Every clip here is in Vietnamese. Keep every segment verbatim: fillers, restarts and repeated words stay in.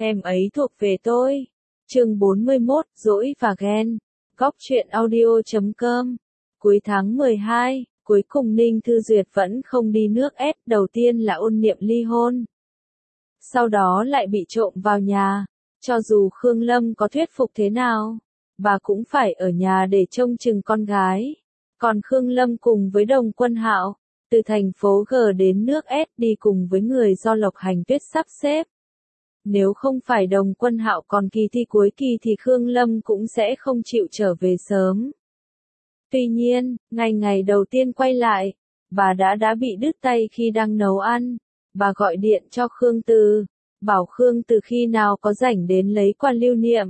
Em ấy thuộc về tôi. Chương bốn mươi mốt, Dỗi và Ghen. Góc truyện audio chấm com. Cuối tháng mười hai, cuối cùng Ninh Thư Duyệt vẫn không đi nước ép, đầu tiên là ôn niệm ly hôn. Sau đó lại bị trộm vào nhà, cho dù Khương Lâm có thuyết phục thế nào, bà cũng phải ở nhà để trông chừng con gái. Còn Khương Lâm cùng với Đồng Quân Hạo, từ thành phố G đến nước S đi cùng với người do Lộc Hành Tuyết sắp xếp. Nếu không phải Đồng Quân Hạo còn kỳ thi cuối kỳ thì Khương Lâm cũng sẽ không chịu trở về sớm. Tuy nhiên, ngày ngày đầu tiên quay lại, bà đã đã bị đứt tay khi đang nấu ăn. Bà gọi điện cho Khương Từ, bảo Khương Từ khi nào có rảnh đến lấy quà lưu niệm.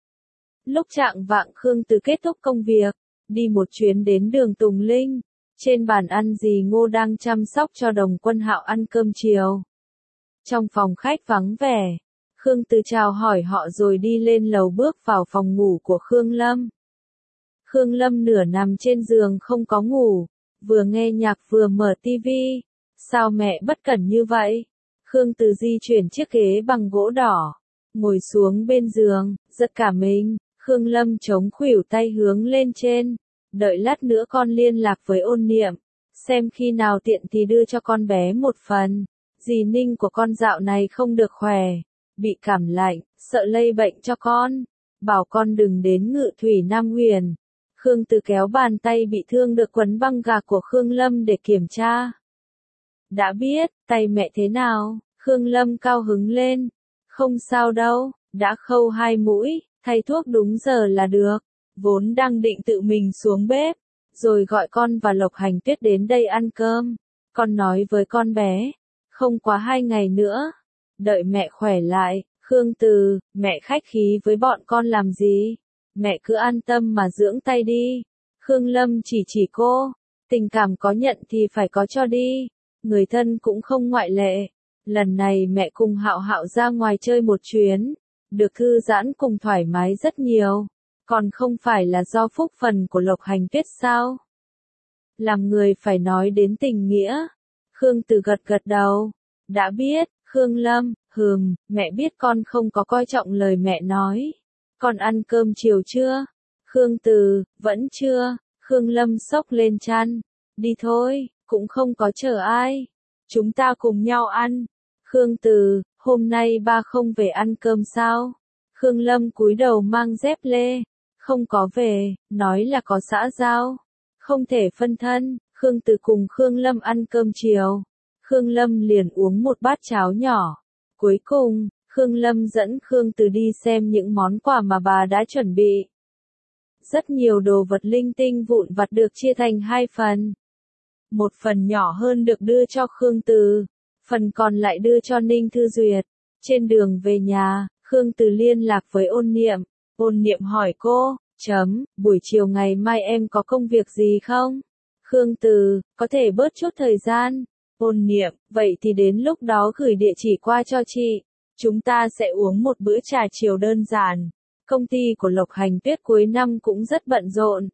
Lúc trạng vạng Khương Từ kết thúc công việc, đi một chuyến đến đường Tùng Linh. Trên bàn ăn dì Ngô đang chăm sóc cho Đồng Quân Hạo ăn cơm chiều. Trong phòng khách vắng vẻ, Khương Từ chào hỏi họ rồi đi lên lầu bước vào phòng ngủ của Khương Lâm. Khương Lâm nửa nằm trên giường không có ngủ, vừa nghe nhạc vừa mở tivi. Sao mẹ bất cẩn như vậy? Khương Từ di chuyển chiếc ghế bằng gỗ đỏ, ngồi xuống bên giường, giật cả mình. Khương Lâm chống khuỷu tay hướng lên trên, đợi lát nữa con liên lạc với ôn niệm, xem khi nào tiện thì đưa cho con bé một phần. Dì Ninh của con dạo này không được khỏe, bị cảm lạnh, sợ lây bệnh cho con, bảo con đừng đến Ngự Thủy Nam Huyền. Khương Từ kéo bàn tay bị thương được quấn băng gạc của Khương Lâm để kiểm tra. Đã biết, tay mẹ thế nào? Khương Lâm cao hứng lên. Không sao đâu, đã khâu hai mũi, thay thuốc đúng giờ là được. Vốn đang định tự mình xuống bếp, rồi gọi con và Lộc Hành Tuyết đến đây ăn cơm. Con nói với con bé, không quá hai ngày nữa, đợi mẹ khỏe lại. Khương Từ, mẹ khách khí với bọn con làm gì? Mẹ cứ an tâm mà dưỡng tay đi. Khương Lâm chỉ chỉ cô, tình cảm có nhận thì phải có cho đi. Người thân cũng không ngoại lệ. Lần này mẹ cùng Hạo Hạo ra ngoài chơi một chuyến, được thư giãn cùng thoải mái rất nhiều. Còn không phải là do phúc phần của Lộc Hành Tuyết sao? Làm người phải nói đến tình nghĩa. Khương Từ gật gật đầu. Đã biết, Khương Lâm, hừm, mẹ biết con không có coi trọng lời mẹ nói. Con ăn cơm chiều chưa? Khương Từ, vẫn chưa. Khương Lâm xốc lên chăn. Đi thôi, cũng không có chờ ai. Chúng ta cùng nhau ăn. Khương Từ, hôm nay ba không về ăn cơm sao? Khương Lâm cúi đầu mang dép lê. Không có về, nói là có xã giao. Không thể phân thân. Khương Từ cùng Khương Lâm ăn cơm chiều. Khương Lâm liền uống một bát cháo nhỏ. Cuối cùng, Khương Lâm dẫn Khương Từ đi xem những món quà mà bà đã chuẩn bị. Rất nhiều đồ vật linh tinh vụn vặt được chia thành hai phần. Một phần nhỏ hơn được đưa cho Khương Từ, phần còn lại đưa cho Ninh Thư Duyệt. Trên đường về nhà, Khương Từ liên lạc với ôn niệm. Ôn niệm hỏi cô, chấm, buổi chiều ngày mai em có công việc gì không? Khương Từ, có thể bớt chút thời gian. Ôn niệm, vậy thì đến lúc đó gửi địa chỉ qua cho chị. Chúng ta sẽ uống một bữa trà chiều đơn giản. Công ty của Lộc Hành Tuyết cuối năm cũng rất bận rộn.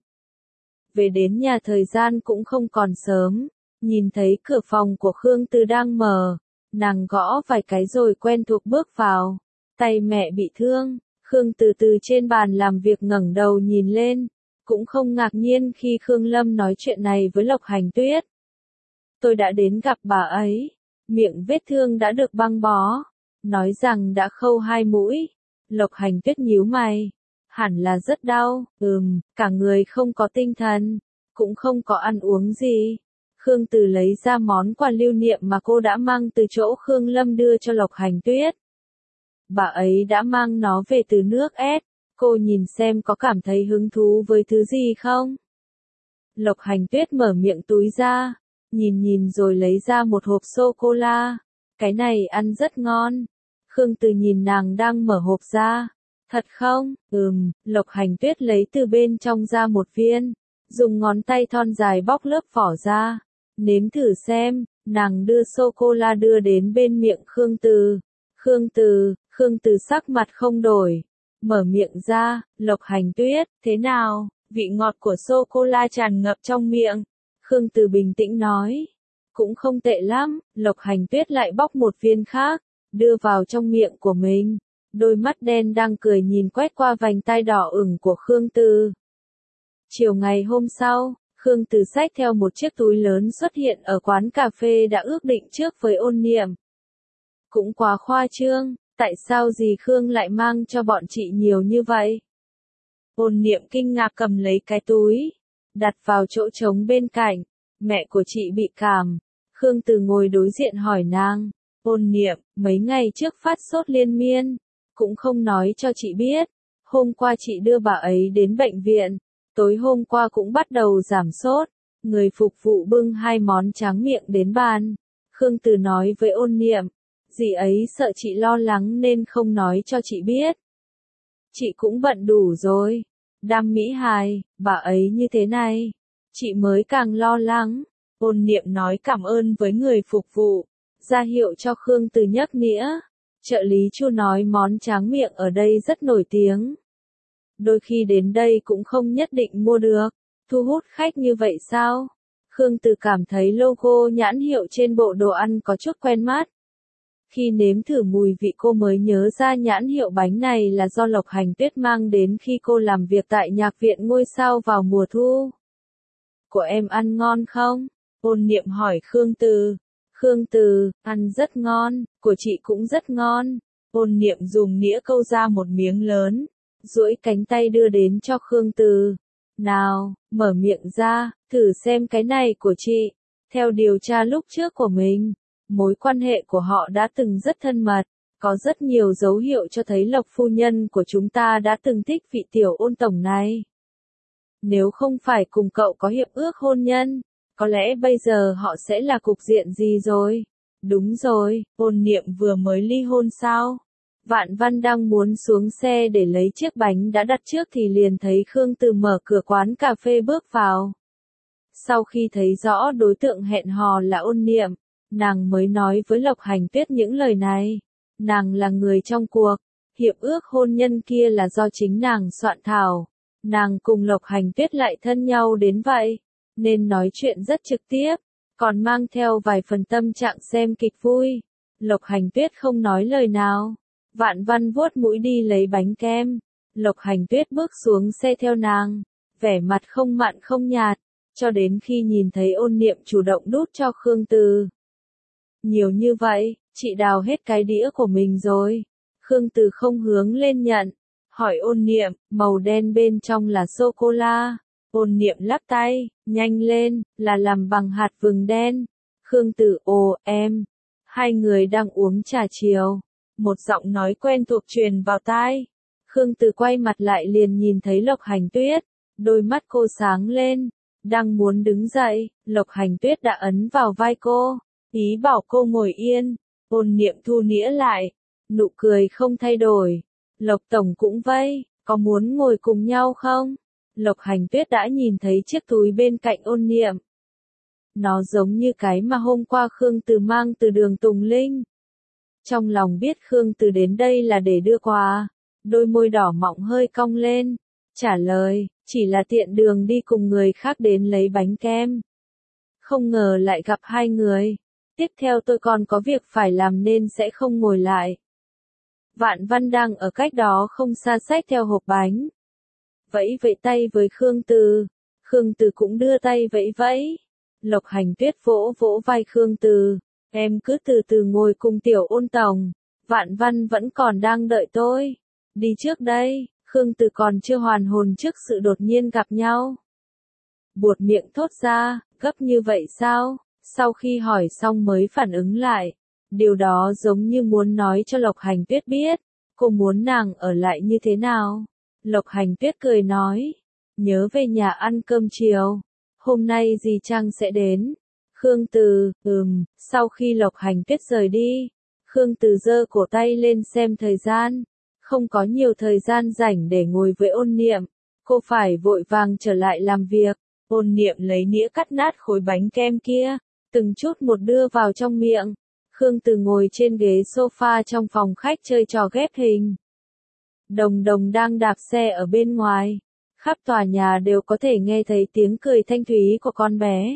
Về đến nhà thời gian cũng không còn sớm. Nhìn thấy cửa phòng của Khương Từ đang mở. Nàng gõ vài cái rồi quen thuộc bước vào. Tay mẹ bị thương. Khương Từ từ trên bàn làm việc ngẩng đầu nhìn lên. Cũng không ngạc nhiên khi Khương Lâm nói chuyện này với Lộc Hành Tuyết. Tôi đã đến gặp bà ấy. Miệng vết thương đã được băng bó. Nói rằng đã khâu hai mũi. Lộc Hành Tuyết nhíu mày. Hẳn là rất đau. Ừm, cả người không có tinh thần. Cũng không có ăn uống gì. Khương Từ lấy ra món quà lưu niệm mà cô đã mang từ chỗ Khương Lâm đưa cho Lộc Hành Tuyết. Bà ấy đã mang nó về từ nước S. Cô nhìn xem có cảm thấy hứng thú với thứ gì không? Lộc Hành Tuyết mở miệng túi ra. Nhìn nhìn rồi lấy ra một hộp sô-cô-la. Cái này ăn rất ngon. Khương Từ nhìn nàng đang mở hộp ra. Thật không? Ừm, Lộc Hành Tuyết lấy từ bên trong ra một viên. Dùng ngón tay thon dài bóc lớp vỏ ra. Nếm thử xem. Nàng đưa sô-cô-la đưa đến bên miệng Khương Từ. Khương Từ, Khương Từ sắc mặt không đổi. Mở miệng ra. Lộc Hành Tuyết, thế nào? Vị ngọt của sô-cô-la tràn ngập trong miệng. Khương Từ bình tĩnh nói. Cũng không tệ lắm. Lộc Hành Tuyết lại bóc một viên khác, đưa vào trong miệng của mình. đôi mắt đen đang cười nhìn quét qua vành tai đỏ ửng của Khương Từ. Chiều ngày hôm sau, Khương Từ xách theo một chiếc túi lớn xuất hiện ở quán cà phê đã ước định trước với Ôn Niệm. Cũng quá khoa trương, tại sao dì Khương lại mang cho bọn chị nhiều như vậy? Ôn Niệm kinh ngạc cầm lấy cái túi, đặt vào chỗ trống bên cạnh. Mẹ của chị bị cảm. Khương Từ ngồi đối diện hỏi nàng. Ôn Niệm, mấy ngày trước phát sốt liên miên, cũng không nói cho chị biết. Hôm qua chị đưa bà ấy đến bệnh viện, tối hôm qua cũng bắt đầu giảm sốt. Người phục vụ bưng hai món tráng miệng đến bàn. Khương Từ nói với Ôn Niệm, dì ấy sợ chị lo lắng nên không nói cho chị biết. Chị cũng bận đủ rồi. Đam Mỹ Hài, bà ấy như thế này, chị mới càng lo lắng. Ôn Niệm nói cảm ơn với người phục vụ, ra hiệu cho Khương Từ nhấc nĩa. Trợ lý Chu nói món tráng miệng ở đây rất nổi tiếng. Đôi khi đến đây cũng không nhất định mua được, thu hút khách như vậy sao? Khương Từ cảm thấy logo nhãn hiệu trên bộ đồ ăn có chút quen mắt. Khi nếm thử mùi vị cô mới nhớ ra nhãn hiệu bánh này là do Lộc Hành Tuyết mang đến khi cô làm việc tại nhạc viện ngôi sao vào mùa thu. Của em ăn ngon không? Ôn Niệm hỏi Khương Từ. Khương Từ, ăn rất ngon, của chị cũng rất ngon. Ôn Niệm dùng nĩa câu ra một miếng lớn, duỗi cánh tay đưa đến cho Khương Từ. Nào, mở miệng ra, thử xem cái này của chị. Theo điều tra lúc trước của mình, mối quan hệ của họ đã từng rất thân mật, có rất nhiều dấu hiệu cho thấy Lộc phu nhân của chúng ta đã từng thích vị tiểu Ôn tổng này. Nếu không phải cùng cậu có hiệp ước hôn nhân, có lẽ bây giờ họ sẽ là cục diện gì rồi? Đúng rồi, Ôn Niệm vừa mới ly hôn sao? Vạn Văn đang muốn xuống xe để lấy chiếc bánh đã đặt trước thì liền thấy Khương Từ mở cửa quán cà phê bước vào. Sau khi thấy rõ đối tượng hẹn hò là Ôn Niệm, nàng mới nói với Lộc Hành Tuyết những lời này. Nàng là người trong cuộc, hiệp ước hôn nhân kia là do chính nàng soạn thảo. Nàng cùng Lộc Hành Tuyết lại thân nhau đến vậy, nên nói chuyện rất trực tiếp, còn mang theo vài phần tâm trạng xem kịch vui. Lộc Hành Tuyết không nói lời nào. Vạn Văn vuốt mũi đi lấy bánh kem. Lộc Hành Tuyết bước xuống xe theo nàng, vẻ mặt không mặn không nhạt, cho đến khi nhìn thấy Ôn Niệm chủ động đút cho Khương Từ. Nhiều như vậy, chị đào hết cái đĩa của mình rồi. Khương Từ không hướng lên nhận, hỏi Ôn Niệm, màu đen bên trong là sô-cô-la. Ôn Niệm lắc tay, nhanh lên, là làm bằng hạt vừng đen. Khương Từ, ồ, em. Hai người đang uống trà chiều. Một giọng nói quen thuộc truyền vào tai. Khương Từ quay mặt lại liền nhìn thấy Lộc Hành Tuyết. Đôi mắt cô sáng lên. Đang muốn đứng dậy, Lộc Hành Tuyết đã ấn vào vai cô. Ý bảo cô ngồi yên. Ôn Niệm thu nĩa lại. Nụ cười không thay đổi. Lộc tổng cũng vây, có muốn ngồi cùng nhau không? Lộc Hành Tuyết đã nhìn thấy chiếc túi bên cạnh Ôn Niệm. Nó giống như cái mà hôm qua Khương Từ mang từ đường Tùng Linh. Trong lòng biết Khương Từ đến đây là để đưa quà, đôi môi đỏ mọng hơi cong lên, trả lời, chỉ là tiện đường đi cùng người khác đến lấy bánh kem. Không ngờ lại gặp hai người, tiếp theo tôi còn có việc phải làm nên sẽ không ngồi lại. Vạn Văn đang ở cách đó không xa xách theo hộp bánh. Vẫy vẫy tay với Khương Từ, Khương Từ cũng đưa tay vẫy vẫy. Lộc Hành Tuyết vỗ vỗ vai Khương Từ, em cứ từ từ ngồi cùng tiểu Ôn tổng, Vạn Văn vẫn còn đang đợi tôi. Đi trước đây, Khương Từ còn chưa hoàn hồn trước sự đột nhiên gặp nhau. Buột miệng thốt ra, gấp như vậy sao? Sau khi hỏi xong mới phản ứng lại. Điều đó giống như muốn nói cho Lộc Hành Tuyết biết, cô muốn nàng ở lại như thế nào. Lộc Hành Tuyết cười nói, nhớ về nhà ăn cơm chiều, hôm nay dì Trang sẽ đến. Khương Từ, ừm, sau khi Lộc Hành Tuyết rời đi, Khương Từ giơ cổ tay lên xem thời gian, không có nhiều thời gian rảnh để ngồi với Ôn Niệm, cô phải vội vàng trở lại làm việc. Ôn Niệm lấy nĩa cắt nát khối bánh kem kia, từng chút một đưa vào trong miệng. Khương Từ ngồi trên ghế sofa trong phòng khách chơi trò ghép hình. Đồng Đồng đang đạp xe ở bên ngoài. Khắp tòa nhà đều có thể nghe thấy tiếng cười thanh thúy của con bé.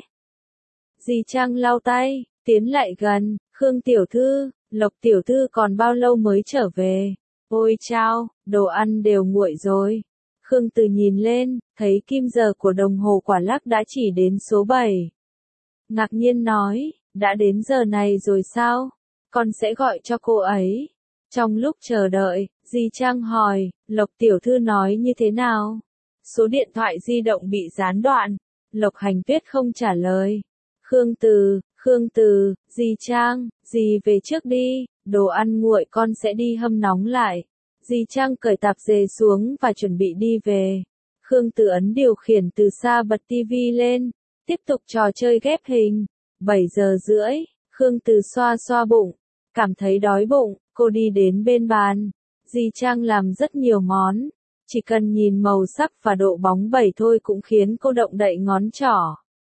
Dì Trang lau tay, tiến lại gần, Khương tiểu thư, Lộc tiểu thư còn bao lâu mới trở về? Ôi chao, đồ ăn đều nguội rồi. Khương Từ nhìn lên, thấy kim giờ của đồng hồ quả lắc đã chỉ đến số bảy. Ngạc nhiên nói, đã đến giờ này rồi sao? Con sẽ gọi cho cô ấy. Trong lúc chờ đợi, Di Trang hỏi, Lộc tiểu thư nói như thế nào? Số điện thoại di động bị gián đoạn. Lộc Hành Tuyết không trả lời. Khương Từ, Khương Từ, Di Trang, dì về trước đi, đồ ăn nguội con sẽ đi hâm nóng lại. Di Trang cởi tạp dề xuống và chuẩn bị đi về. Khương Từ ấn điều khiển từ xa bật tivi lên, tiếp tục trò chơi ghép hình. bảy giờ rưỡi, Khương Từ xoa xoa bụng, cảm thấy đói bụng, cô đi đến bên bàn. Di Trang làm rất nhiều món, chỉ cần nhìn màu sắc và độ bóng bẩy thôi cũng khiến cô động đậy ngón trỏ.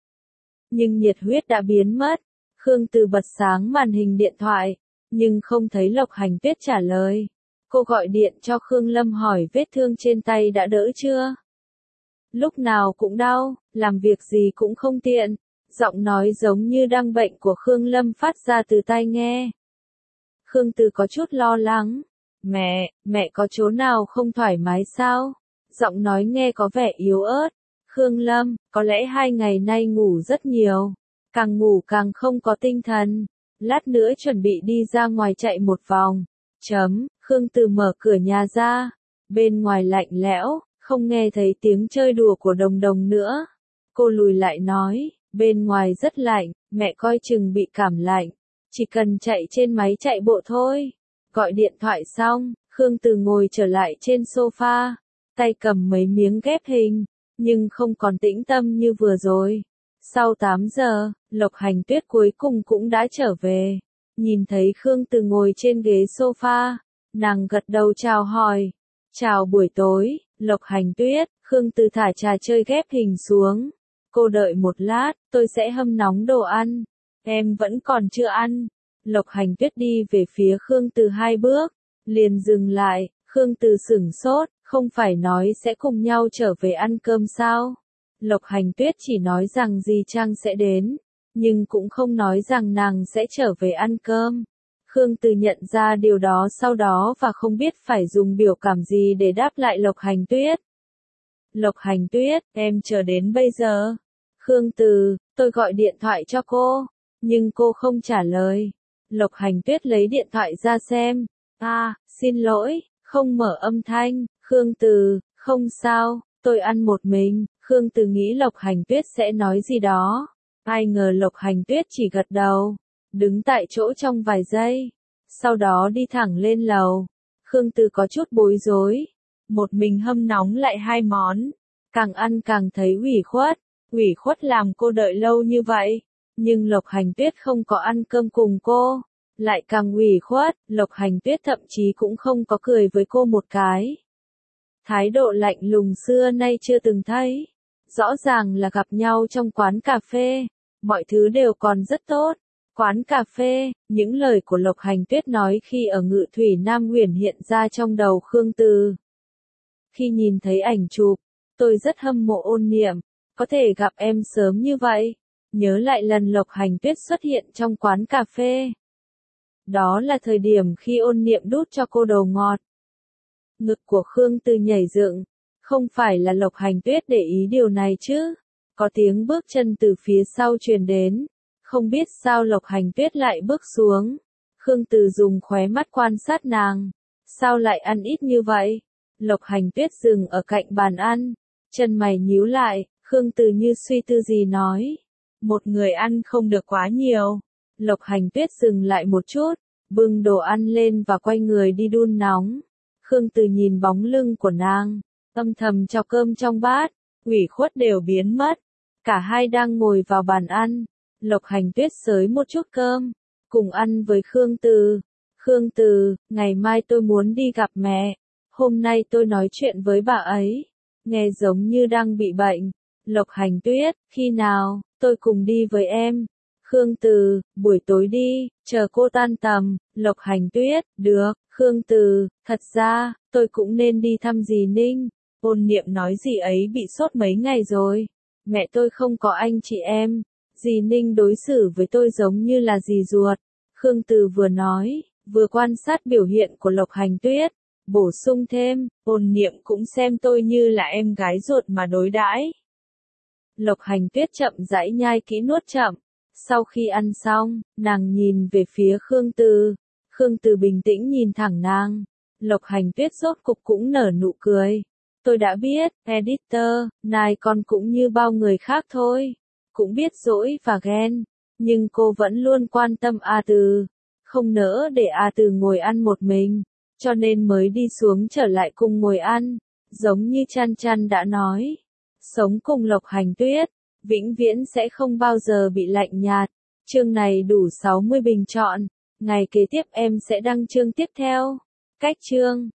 Nhưng nhiệt huyết đã biến mất. Khương Từ bật sáng màn hình điện thoại, nhưng không thấy Lộc Hành Tuyết trả lời. Cô gọi điện cho Khương Lâm hỏi vết thương trên tay đã đỡ chưa? Lúc nào cũng đau, làm việc gì cũng không tiện. Giọng nói giống như đang bệnh của Khương Lâm phát ra từ tai nghe. Khương Từ có chút lo lắng. Mẹ, mẹ có chỗ nào không thoải mái sao? Giọng nói nghe có vẻ yếu ớt. Khương Lâm, có lẽ hai ngày nay ngủ rất nhiều. Càng ngủ càng không có tinh thần. Lát nữa chuẩn bị đi ra ngoài chạy một vòng. Chấm, Khương Từ mở cửa nhà ra. Bên ngoài lạnh lẽo, không nghe thấy tiếng chơi đùa của Đồng Đồng nữa. Cô lùi lại nói, bên ngoài rất lạnh, mẹ coi chừng bị cảm lạnh. Chỉ cần chạy trên máy chạy bộ thôi. Gọi điện thoại xong, Khương Từ ngồi trở lại trên sofa, tay cầm mấy miếng ghép hình, nhưng không còn tĩnh tâm như vừa rồi. Sau tám giờ, Lộc Hành Tuyết cuối cùng cũng đã trở về. Nhìn thấy Khương Từ ngồi trên ghế sofa, nàng gật đầu chào hỏi. Chào buổi tối, Lộc Hành Tuyết. Khương Từ thả trà chơi ghép hình xuống. Cô đợi một lát, tôi sẽ hâm nóng đồ ăn. Em vẫn còn chưa ăn. Lộc Hành Tuyết đi về phía Khương Từ hai bước, liền dừng lại. Khương Từ sửng sốt, không phải nói sẽ cùng nhau trở về ăn cơm sao? Lộc Hành Tuyết chỉ nói rằng Di Trang sẽ đến, nhưng cũng không nói rằng nàng sẽ trở về ăn cơm. Khương Từ nhận ra điều đó sau đó và không biết phải dùng biểu cảm gì để đáp lại Lộc Hành Tuyết. Lộc Hành Tuyết, em chờ đến bây giờ. Khương Từ, tôi gọi điện thoại cho cô, nhưng cô không trả lời. Lộc Hành Tuyết lấy điện thoại ra xem. À, xin lỗi, không mở âm thanh. Khương Từ, không sao, tôi ăn một mình. Khương Từ nghĩ Lộc Hành Tuyết sẽ nói gì đó. Ai ngờ Lộc Hành Tuyết chỉ gật đầu, đứng tại chỗ trong vài giây, sau đó đi thẳng lên lầu. Khương Từ có chút bối rối, một mình hâm nóng lại hai món, càng ăn càng thấy ủy khuất, ủy khuất làm cô đợi lâu như vậy, nhưng Lộc Hành Tuyết không có ăn cơm cùng cô, lại càng ủy khuất. Lộc Hành Tuyết thậm chí cũng không có cười với cô một cái. Thái độ lạnh lùng xưa nay chưa từng thấy. Rõ ràng là gặp nhau trong quán cà phê, mọi thứ đều còn rất tốt. Quán cà phê, những lời của Lộc Hành Tuyết nói khi ở Ngự Thủy Nam Huyền hiện ra trong đầu Khương Từ. Khi nhìn thấy ảnh chụp, tôi rất hâm mộ Ôn Niệm, có thể gặp em sớm như vậy. Nhớ lại lần Lộc Hành Tuyết xuất hiện trong quán cà phê. Đó là thời điểm khi Ôn Niệm đút cho cô đồ ngọt. Ngực của Khương Từ nhảy dựng. Không phải là Lộc Hành Tuyết để ý điều này chứ? Có tiếng bước chân từ phía sau truyền đến. Không biết sao Lộc Hành Tuyết lại bước xuống. Khương Từ dùng khóe mắt quan sát nàng. Sao lại ăn ít như vậy? Lộc Hành Tuyết dừng ở cạnh bàn ăn. Chân mày nhíu lại, Khương Từ như suy tư gì nói. Một người ăn không được quá nhiều. Lộc Hành Tuyết dừng lại một chút, bưng đồ ăn lên và quay người đi đun nóng. Khương Từ nhìn bóng lưng của nàng, âm thầm chọc cơm trong bát, ủy khuất đều biến mất. Cả hai đang ngồi vào bàn ăn. Lộc Hành Tuyết xới một chút cơm, cùng ăn với Khương Từ. Khương Từ, ngày mai tôi muốn đi gặp mẹ. Hôm nay tôi nói chuyện với bà ấy. Nghe giống như đang bị bệnh. Lộc Hành Tuyết, khi nào, tôi cùng đi với em. Khương Từ, buổi tối đi, chờ cô tan tầm. Lộc Hành Tuyết, được. Khương Từ, thật ra, tôi cũng nên đi thăm dì Ninh. Ôn Niệm nói dì ấy bị sốt mấy ngày rồi. Mẹ tôi không có anh chị em. Dì Ninh đối xử với tôi giống như là dì ruột. Khương Từ vừa nói, vừa quan sát biểu hiện của Lộc Hành Tuyết. Bổ sung thêm, ôn niệm cũng xem tôi như là em gái ruột mà đối đãi. Lộc Hành Tuyết chậm rãi nhai kỹ nuốt chậm. Sau khi ăn xong, nàng nhìn về phía Khương Từ. Khương Từ bình tĩnh nhìn thẳng nàng. Lộc Hành Tuyết rốt cục cũng nở nụ cười. Tôi đã biết, editor, nài con cũng như bao người khác thôi. Cũng biết dỗi và ghen. Nhưng cô vẫn luôn quan tâm A Từ. Không nỡ để A Từ ngồi ăn một mình. Cho nên mới đi xuống trở lại cùng ngồi ăn. Giống như Chăn Chăn đã nói. Sống cùng Lộc Hành Tuyết, vĩnh viễn sẽ không bao giờ bị lạnh nhạt. Chương này đủ sáu mươi bình chọn. Ngày kế tiếp em sẽ đăng chương tiếp theo. Cách chương